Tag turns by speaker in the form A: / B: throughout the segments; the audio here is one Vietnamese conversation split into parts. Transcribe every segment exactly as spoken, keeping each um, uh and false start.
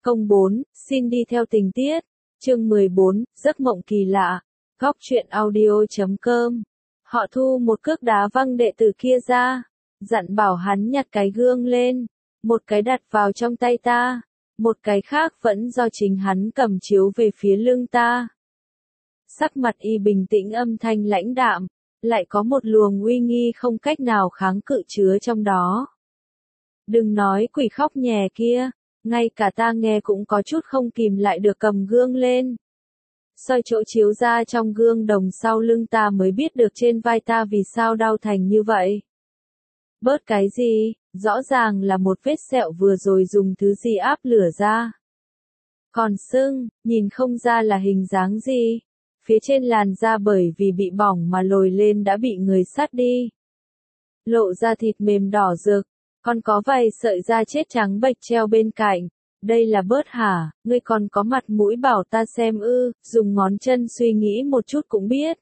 A: Công bốn, xin đi theo tình tiết. Chương mười bốn, giấc mộng kỳ lạ. Góc truyện audio chấm com. Họ Thu một cước đá văng đệ tử kia ra, dặn bảo hắn nhặt cái gương lên, một cái đặt vào trong tay ta, một cái khác vẫn do chính hắn cầm chiếu về phía lưng ta. Sắc mặt y bình tĩnh, âm thanh lãnh đạm, lại có một luồng uy nghi không cách nào kháng cự chứa trong đó. Đừng nói quỷ khóc nhè kia, ngay cả ta nghe cũng có chút không kìm lại được cầm gương lên. Soi chỗ chiếu ra trong gương đồng sau lưng ta mới biết được trên vai ta vì sao đau thành như vậy. Bớt cái gì, rõ ràng là một vết sẹo vừa rồi dùng thứ gì áp lửa ra. Còn sưng, nhìn không ra là hình dáng gì. Phía trên làn da bởi vì bị bỏng mà lồi lên đã bị người sát đi. Lộ ra thịt mềm đỏ rực, còn có vài sợi da chết trắng bệch treo bên cạnh. Đây là bớt hả, ngươi còn có mặt mũi bảo ta xem ư, dùng ngón chân suy nghĩ một chút cũng biết.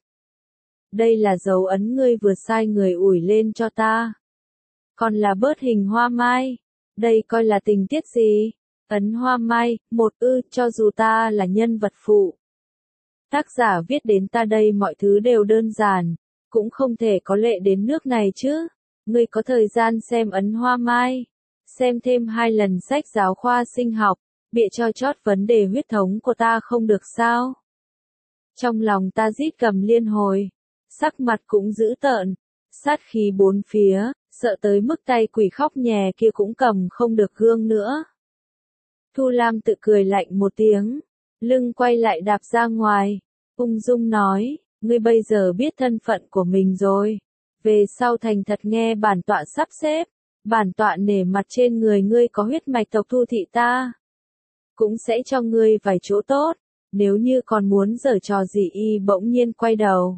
A: Đây là dấu ấn ngươi vừa sai người ủi lên cho ta. Còn là bớt hình hoa mai. Đây coi là tình tiết gì? Ấn hoa mai, một ư, cho dù ta là nhân vật phụ. Tác giả viết đến ta đây mọi thứ đều đơn giản, cũng không thể có lệ đến nước này chứ. Ngươi có thời gian xem ấn hoa mai, xem thêm hai lần sách giáo khoa sinh học, bịa cho chót vấn đề huyết thống của ta không được sao? Trong lòng ta rít cầm liên hồi, sắc mặt cũng dữ tợn, sát khí bốn phía, sợ tới mức tay quỷ khóc nhè kia cũng cầm không được gương nữa. Thu Lam tự cười lạnh một tiếng, lưng quay lại đạp ra ngoài, ung dung nói, ngươi bây giờ biết thân phận của mình rồi, về sau thành thật nghe bản tọa sắp xếp, bản tọa nể mặt trên người ngươi có huyết mạch tộc Thu thị ta, cũng sẽ cho ngươi vài chỗ tốt, nếu như còn muốn giở trò gì. Y bỗng nhiên quay đầu,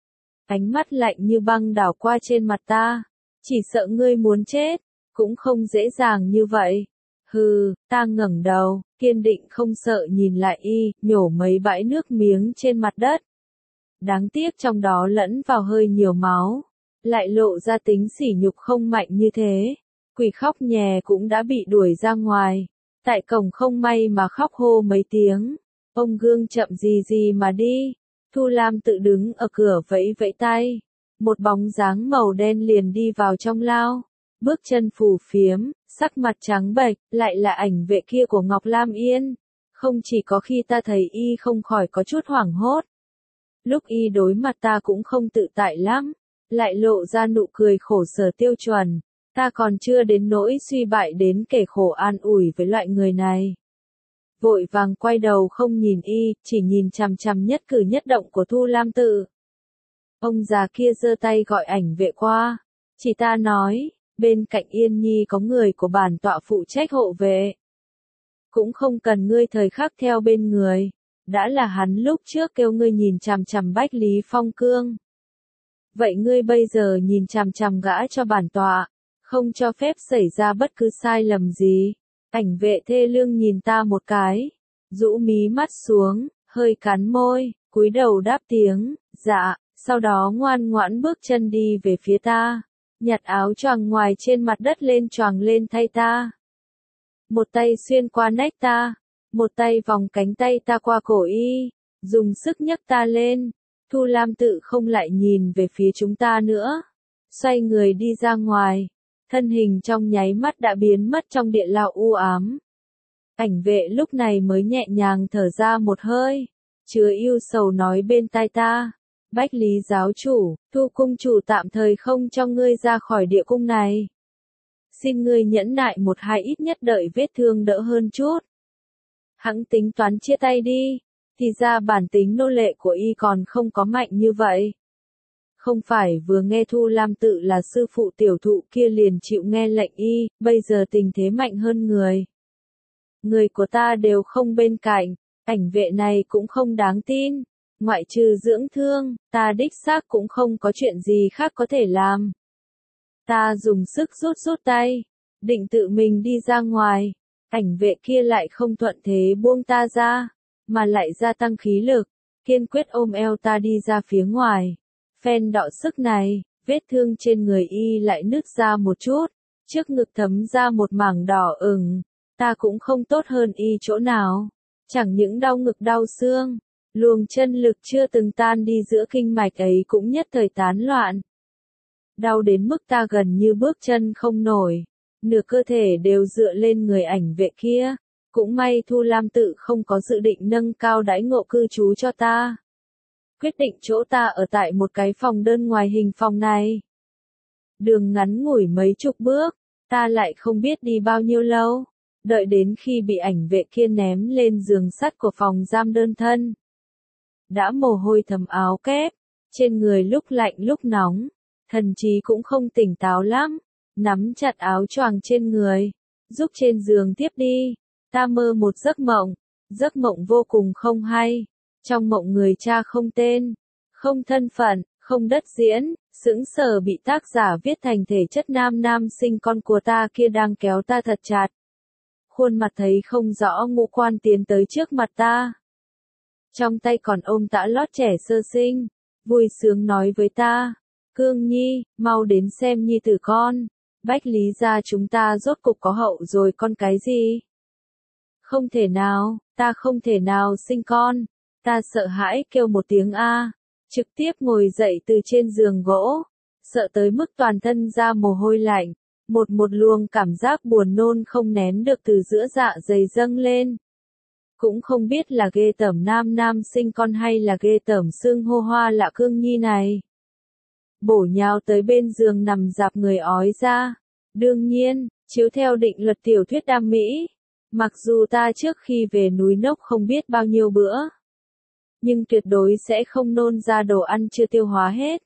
A: ánh mắt lạnh như băng đảo qua trên mặt ta, chỉ sợ ngươi muốn chết, cũng không dễ dàng như vậy. Hừ, ta ngẩng đầu, kiên định không sợ nhìn lại y, nhổ mấy bãi nước miếng trên mặt đất. Đáng tiếc trong đó lẫn vào hơi nhiều máu, lại lộ ra tính sỉ nhục không mạnh như thế. Quỷ khóc nhè cũng đã bị đuổi ra ngoài, tại cổng không may mà khóc hô mấy tiếng. Ông gương chậm gì gì mà đi. Thu Lam tự đứng ở cửa vẫy vẫy tay, một bóng dáng màu đen liền đi vào trong lao, bước chân phù phiếm, sắc mặt trắng bệch, lại là ảnh vệ kia của Ngọc Lam Yên. Không chỉ có khi ta thấy y không khỏi có chút hoảng hốt, lúc y đối mặt ta cũng không tự tại lắm, lại lộ ra nụ cười khổ sở tiêu chuẩn. Ta còn chưa đến nỗi suy bại đến kể khổ an ủi với loại người này. Vội vàng quay đầu không nhìn y, chỉ nhìn chằm chằm nhất cử nhất động của Thu Lam tự. Ông già kia giơ tay gọi ảnh vệ qua, chỉ ta nói, bên cạnh Yên Nhi có người của bản tọa phụ trách hộ vệ. Cũng không cần ngươi thời khắc theo bên người, đã là hắn lúc trước kêu ngươi nhìn chằm chằm Bách Lý Phong Cương. Vậy ngươi bây giờ nhìn chằm chằm gã cho bản tọa, không cho phép xảy ra bất cứ sai lầm gì. Ảnh vệ thê lương nhìn ta một cái, rũ mí mắt xuống, hơi cắn môi, cúi đầu đáp tiếng, dạ, sau đó ngoan ngoãn bước chân đi về phía ta, nhặt áo choàng ngoài trên mặt đất lên choàng lên thay ta. Một tay xuyên qua nách ta, một tay vòng cánh tay ta qua cổ y, dùng sức nhấc ta lên. Thu Lam tự không lại nhìn về phía chúng ta nữa, xoay người đi ra ngoài. Thân hình trong nháy mắt đã biến mất trong địa lao u ám. Ảnh vệ lúc này mới nhẹ nhàng thở ra một hơi, chứa yêu sầu nói bên tai ta, Bách Lý giáo chủ, Thu cung chủ tạm thời không cho ngươi ra khỏi địa cung này. Xin ngươi nhẫn nại một hai, ít nhất đợi vết thương đỡ hơn chút. Hẵng tính toán chia tay đi, thì ra bản tính nô lệ của y còn không có mạnh như vậy. Không phải vừa nghe Thu Lam tự là sư phụ tiểu thụ kia liền chịu nghe lệnh y, bây giờ tình thế mạnh hơn người. Người của ta đều không bên cạnh, ảnh vệ này cũng không đáng tin, ngoại trừ dưỡng thương, ta đích xác cũng không có chuyện gì khác có thể làm. Ta dùng sức rút rút tay, định tự mình đi ra ngoài, ảnh vệ kia lại không thuận thế buông ta ra, mà lại gia tăng khí lực, kiên quyết ôm eo ta đi ra phía ngoài. Phen đọ sức này, vết thương trên người y lại nứt ra một chút, trước ngực thấm ra một mảng đỏ ửng, ta cũng không tốt hơn y chỗ nào. Chẳng những đau ngực đau xương, luồng chân lực chưa từng tan đi giữa kinh mạch ấy cũng nhất thời tán loạn. Đau đến mức ta gần như bước chân không nổi, nửa cơ thể đều dựa lên người ảnh vệ kia. Cũng may Thu Lam tự không có dự định nâng cao đãi ngộ cư trú cho ta. Quyết định chỗ ta ở tại một cái phòng đơn ngoài hình phòng này. Đường ngắn ngủi mấy chục bước, ta lại không biết đi bao nhiêu lâu, đợi đến khi bị ảnh vệ kia ném lên giường sắt của phòng giam đơn thân. Đã mồ hôi thấm áo kép, trên người lúc lạnh lúc nóng, thần trí cũng không tỉnh táo lắm, nắm chặt áo choàng trên người, giúp trên giường tiếp đi. Ta mơ một giấc mộng, giấc mộng vô cùng không hay. Trong mộng người cha không tên, không thân phận, không đất diễn, sững sờ bị tác giả viết thành thể chất nam nam sinh con của ta kia đang kéo ta thật chặt. Khuôn mặt thấy không rõ ngũ quan tiến tới trước mặt ta. Trong tay còn ôm tã lót trẻ sơ sinh, vui sướng nói với ta, Cương Nhi, mau đến xem nhi tử con, Bách Lý gia chúng ta rốt cục có hậu rồi con cái gì? Không thể nào, ta không thể nào sinh con. Ta sợ hãi kêu một tiếng A, trực tiếp ngồi dậy từ trên giường gỗ, sợ tới mức toàn thân ra mồ hôi lạnh, một một luồng cảm giác buồn nôn không nén được từ giữa dạ dày dâng lên. Cũng không biết là ghê tởm nam nam sinh con hay là ghê tởm xương hô hoa lạ Cương Nhi này. Bổ nhào tới bên giường nằm dạp người ói ra. Đương nhiên, chiếu theo định luật tiểu thuyết đam mỹ, mặc dù ta trước khi về núi Nốc không biết bao nhiêu bữa, nhưng tuyệt đối sẽ không nôn ra đồ ăn chưa tiêu hóa hết.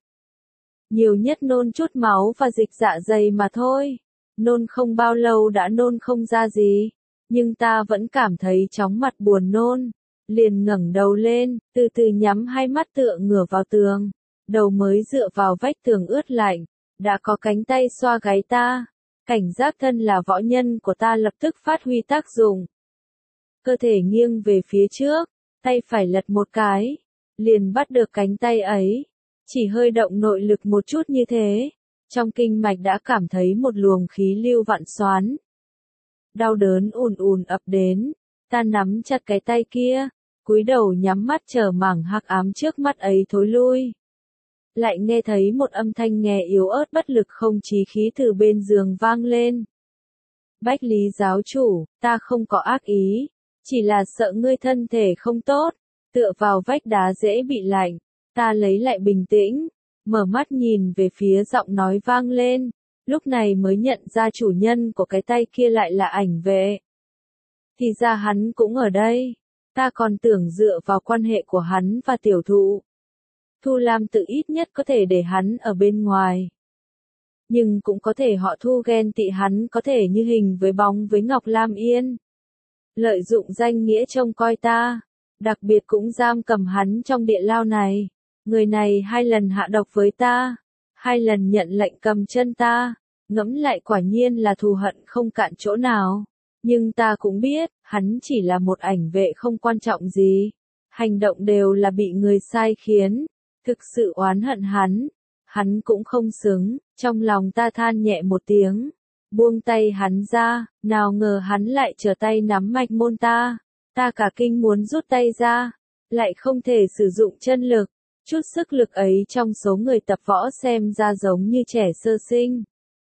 A: Nhiều nhất nôn chút máu và dịch dạ dày mà thôi. Nôn không bao lâu đã nôn không ra gì, nhưng ta vẫn cảm thấy chóng mặt buồn nôn. Liền ngẩng đầu lên, từ từ nhắm hai mắt tựa ngửa vào tường. Đầu mới dựa vào vách tường ướt lạnh, đã có cánh tay xoa gáy ta. Cảnh giác thân là võ nhân của ta lập tức phát huy tác dụng. Cơ thể nghiêng về phía trước, tay phải lật một cái, liền bắt được cánh tay ấy. Chỉ hơi động nội lực một chút như thế, trong kinh mạch đã cảm thấy một luồng khí lưu vặn xoắn. Đau đớn ùn ùn ập đến, ta nắm chặt cái tay kia, cúi đầu nhắm mắt chờ mảng hắc ám trước mắt ấy thối lui. Lại nghe thấy một âm thanh nghe yếu ớt bất lực không chí khí từ bên giường vang lên. Bách Lý giáo chủ, ta không có ác ý, chỉ là sợ ngươi thân thể không tốt, tựa vào vách đá dễ bị lạnh. Ta lấy lại bình tĩnh, mở mắt nhìn về phía giọng nói vang lên, lúc này mới nhận ra chủ nhân của cái tay kia lại là ảnh vệ. Thì ra hắn cũng ở đây, ta còn tưởng dựa vào quan hệ của hắn và tiểu thụ. Thu Lam tự ít nhất có thể để hắn ở bên ngoài. Nhưng cũng có thể họ Thu ghen tị hắn có thể như hình với bóng với Ngọc Lam Yên. Lợi dụng danh nghĩa trông coi ta, đặc biệt cũng giam cầm hắn trong địa lao này. Người này hai lần hạ độc với ta, hai lần nhận lệnh cầm chân ta, ngẫm lại quả nhiên là thù hận không cạn chỗ nào. Nhưng ta cũng biết, hắn chỉ là một ảnh vệ không quan trọng gì. Hành động đều là bị người sai khiến. Thực sự oán hận hắn, hắn cũng không xứng, trong lòng ta than nhẹ một tiếng, buông tay hắn ra, nào ngờ hắn lại trở tay nắm mạch môn ta, ta cả kinh muốn rút tay ra, lại không thể sử dụng chân lực, chút sức lực ấy trong số người tập võ xem ra giống như trẻ sơ sinh.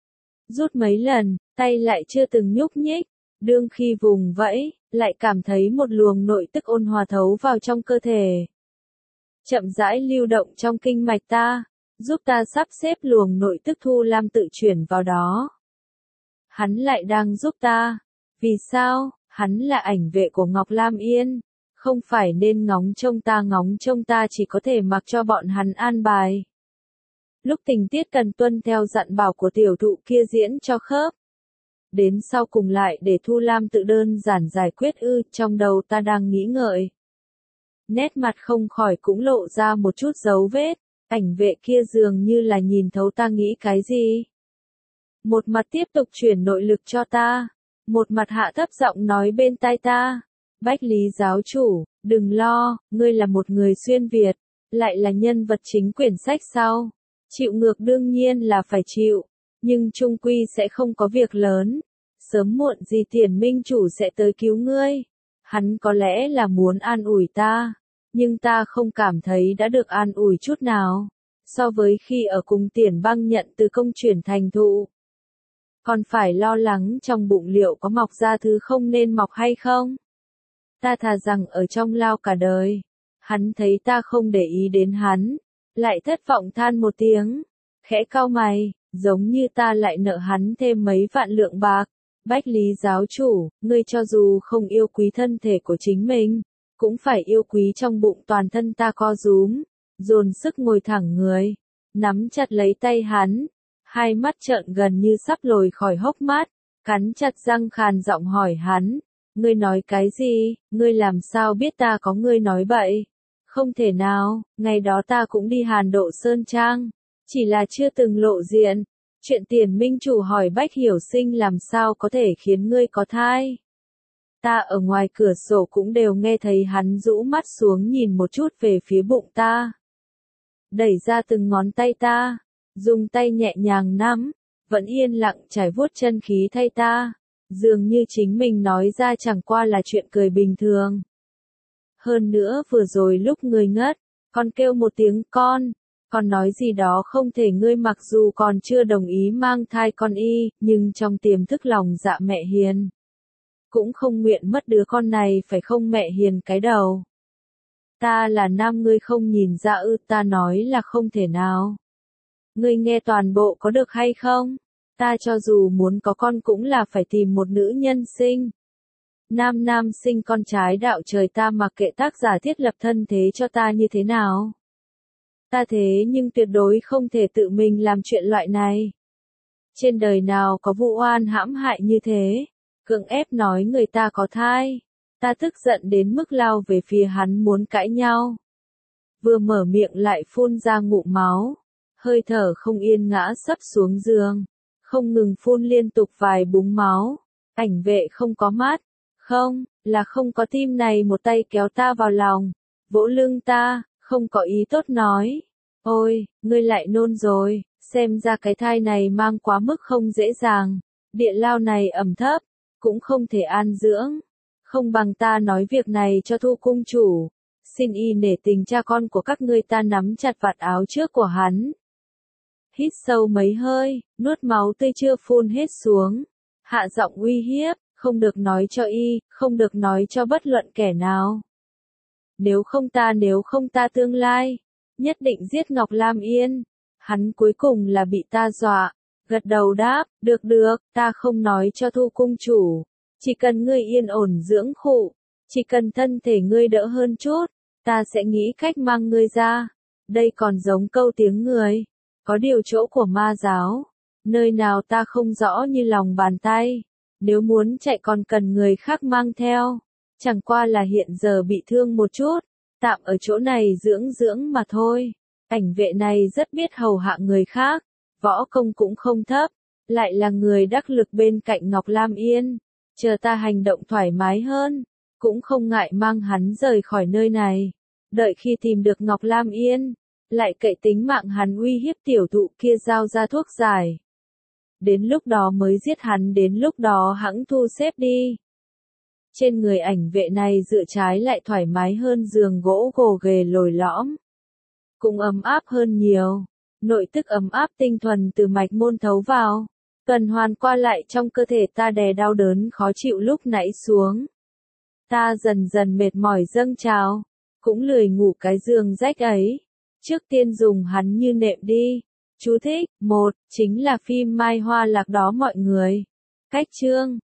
A: Rút mấy lần, tay lại chưa từng nhúc nhích, đương khi vùng vẫy, lại cảm thấy một luồng nội tức ôn hòa thấu vào trong cơ thể. Chậm rãi lưu động trong kinh mạch ta, giúp ta sắp xếp luồng nội tức Thu Lam tự chuyển vào đó. Hắn lại đang giúp ta. Vì sao? Hắn là ảnh vệ của Ngọc Lam Yên. Không phải nên ngóng trông ta ngóng trông ta chỉ có thể mặc cho bọn hắn an bài. Lúc tình tiết cần tuân theo dặn bảo của tiểu thụ kia diễn cho khớp. Đến sau cùng lại để Thu Lam tự đơn giản giải quyết ư, trong đầu ta đang nghĩ ngợi. Nét mặt không khỏi cũng lộ ra một chút dấu vết, ảnh vệ kia dường như là nhìn thấu ta nghĩ cái gì. Một mặt tiếp tục chuyển nội lực cho ta, một mặt hạ thấp giọng nói bên tai ta, Bách Lý giáo chủ, đừng lo, ngươi là một người xuyên Việt, lại là nhân vật chính quyển sách sau. Chịu ngược đương nhiên là phải chịu, nhưng chung quy sẽ không có việc lớn. sớm muộn gì Tiền Minh chủ sẽ tới cứu ngươi. Hắn có lẽ là muốn an ủi ta, nhưng ta không cảm thấy đã được an ủi chút nào, so với khi ở cùng Tiền Băng nhận từ công chuyển thành thụ. Còn phải lo lắng trong bụng liệu có mọc ra thứ không nên mọc hay không. Ta thà rằng ở trong lao cả đời. Hắn thấy ta không để ý đến hắn, lại thất vọng than một tiếng, khẽ cau mày, giống như ta lại nợ hắn thêm mấy vạn lượng bạc. Bách Lý giáo chủ, ngươi cho dù không yêu quý thân thể của chính mình, cũng phải yêu quý trong bụng toàn thân ta co rúm, dồn sức ngồi thẳng người, nắm chặt lấy tay hắn, hai mắt trợn gần như sắp lồi khỏi hốc mắt, cắn chặt răng khàn giọng hỏi hắn, ngươi nói cái gì, ngươi làm sao biết ta có ngươi nói bậy? Không thể nào, ngày đó ta cũng đi Hàn Độ Sơn Trang, chỉ là chưa từng lộ diện. Chuyện Tiền Minh chủ hỏi Bách Hiểu Sinh làm sao có thể khiến ngươi có thai. Ta ở ngoài cửa sổ cũng đều nghe thấy hắn rũ mắt xuống nhìn một chút về phía bụng ta. Đẩy ra từng ngón tay ta, dùng tay nhẹ nhàng nắm, vẫn yên lặng trải vuốt chân khí thay ta, dường như chính mình nói ra chẳng qua là chuyện cười bình thường. Hơn nữa vừa rồi lúc người ngất, con kêu một tiếng con. Con nói gì đó không thể ngươi mặc dù còn chưa đồng ý mang thai con y, nhưng trong tiềm thức lòng dạ mẹ hiền. Cũng không nguyện mất đứa con này phải không mẹ hiền cái đầu. Ta là nam ngươi không nhìn ra ư, ta nói là không thể nào. Ngươi nghe toàn bộ có được hay không? Ta cho dù muốn có con cũng là phải tìm một nữ nhân sinh. Nam nam sinh con trái đạo trời ta mặc kệ tác giả thiết lập thân thế cho ta như thế nào. Ta thế nhưng tuyệt đối không thể tự mình làm chuyện loại này. Trên đời nào có vụ oan hãm hại như thế, cưỡng ép nói người ta có thai. Ta tức giận đến mức lao về phía hắn muốn cãi nhau. Vừa mở miệng lại phun ra ngụm máu, hơi thở không yên ngã sấp xuống giường, không ngừng phun liên tục vài búng máu. Ảnh vệ không có mắt, không, là không có tim này một tay kéo ta vào lòng, vỗ lưng ta. Không có ý tốt nói, ôi, ngươi lại nôn rồi, xem ra cái thai này mang quá mức không dễ dàng, địa lao này ẩm thấp, cũng không thể an dưỡng, không bằng ta nói việc này cho Thu cung chủ, xin y nể tình cha con của các ngươi. Ta nắm chặt vạt áo trước của hắn, hít sâu mấy hơi, nuốt máu tươi chưa phun hết xuống, hạ giọng uy hiếp, không được nói cho y, không được nói cho bất luận kẻ nào. Nếu không ta nếu không ta tương lai, nhất định giết Ngọc Lam Yên. Hắn cuối cùng là bị ta dọa, gật đầu đáp, được được, ta không nói cho Thu cung chủ. Chỉ cần ngươi yên ổn dưỡng khụ, chỉ cần thân thể ngươi đỡ hơn chút, ta sẽ nghĩ cách mang ngươi ra. Đây còn giống câu tiếng người, có điều chỗ của ma giáo, nơi nào ta không rõ như lòng bàn tay. Nếu muốn chạy còn cần người khác mang theo. Chẳng qua là hiện giờ bị thương một chút, tạm ở chỗ này dưỡng dưỡng mà thôi. Ảnh vệ này rất biết hầu hạ người khác, võ công cũng không thấp, lại là người đắc lực bên cạnh Ngọc Lam Yên. Chờ ta hành động thoải mái hơn, cũng không ngại mang hắn rời khỏi nơi này. Đợi khi tìm được Ngọc Lam Yên, lại cậy tính mạng hắn uy hiếp tiểu thụ kia giao ra thuốc giải. Đến lúc đó mới giết hắn, đến lúc đó hẵng thu xếp đi. Trên người ảnh vệ này dựa trái lại thoải mái hơn giường gỗ gồ ghề lồi lõm. Cũng ấm áp hơn nhiều. Nội tức ấm áp tinh thuần từ mạch môn thấu vào. Tuần hoàn qua lại trong cơ thể ta đè đau đớn khó chịu lúc nãy xuống. Ta dần dần mệt mỏi dâng trào. Cũng lười ngủ cái giường rách ấy. Trước tiên dùng hắn như nệm đi. Chú thích, một, chính là phim Mai Hoa Lạc đó mọi người. Cách chương.